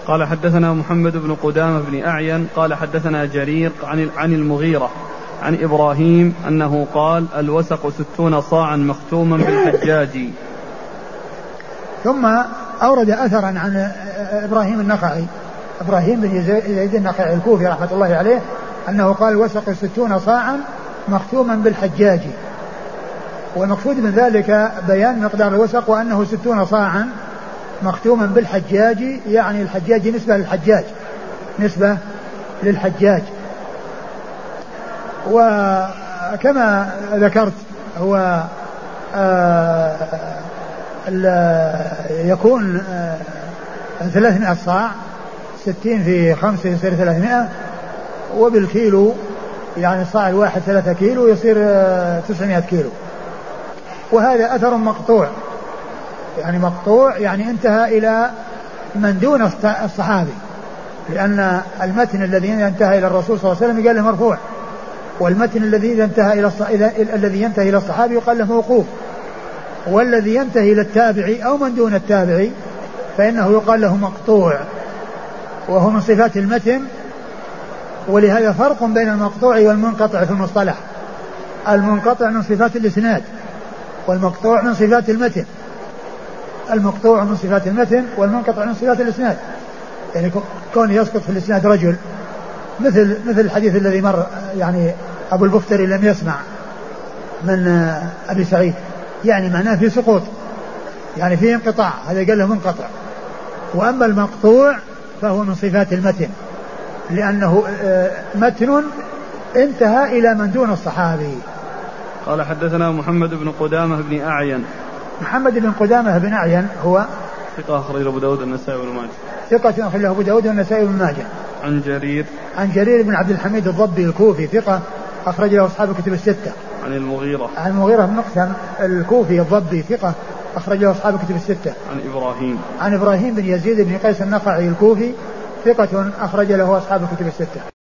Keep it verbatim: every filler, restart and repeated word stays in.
قال حدثنا محمد بن قدامة بن أعين قال حدثنا جرير عن عن المغيرة عن إبراهيم أنه قال الوسق ستون صاعا مختوما بالحجاج. ثم أورد أثرا عن إبراهيم النخعي إبراهيم بن يزيد النخعي الكوفي رحمة الله عليه أنه قال الوسق ستون صاعا مختوما بالحجاج، والمقصود من ذلك بيان مقدار الوسق وأنه ستون صاعا مختوما بالحجاج، يعني الحجاج نسبة للحجاج نسبة للحجاج. وكما ذكرت هو آه يكون آه ثلاثمائة صاع، ستين في خمسة يصير ثلاثمائة، وبالكيلو يعني الصاع الواحد ثلاثة كيلو يصير آه تسعمائة كيلو. وهذا أثر مقطوع، يعني مقطوع يعني انتهى إلى من دون الصحابي، لأن المتن الذي ينتهي إلى الرسول صلى الله عليه وسلم قال له مرفوع، والمتن الذي ينتهي إلى الص... الذي ينتهي إلى الصحابي يقال له موقوف، والذي ينتهي إلى التابعي أو من دون التابعي فإنه يقال له مقطوع، وهو من صفات المتن. ولهذا فرق بين المقطوع والمنقطع في المصطلح. المنقطع من صفات الإسناد، والمقطوع من صفات المتن. المقطوع من صفات المتن والمنقطع من صفات الإسناد، يعني كون يسقط في الإسناد رجل، مثل مثل الحديث الذي مر، يعني أبو البختري لم يسمع من أبي سعيد، يعني معناه في سقوط، يعني في انقطاع، هذا قال له منقطع. وأما المقطوع فهو من صفات المتن، لأنه متن انتهى إلى من دون الصحابي. قال حدثنا محمد بن قدامة بن أعين. محمد بن قدامة بن أعين هو ثقة أخرجه أبو داود والنسائي وابن ماجه. ثقة أخرجه أبو داود والنسائي وابن ماجه. عن جرير عن جرير بن عبد الحميد الضبي الكوفي ثقة أخرج له أصحاب الكتب الستة. عن المغيرة عن المغيرة بن مقسم الكوفي الضبي ثقة أخرج له أصحاب الكتب الستة. عن إبراهيم عن إبراهيم بن يزيد بن قيس النخعي الكوفي ثقة أخرج له أصحاب الكتب الستة.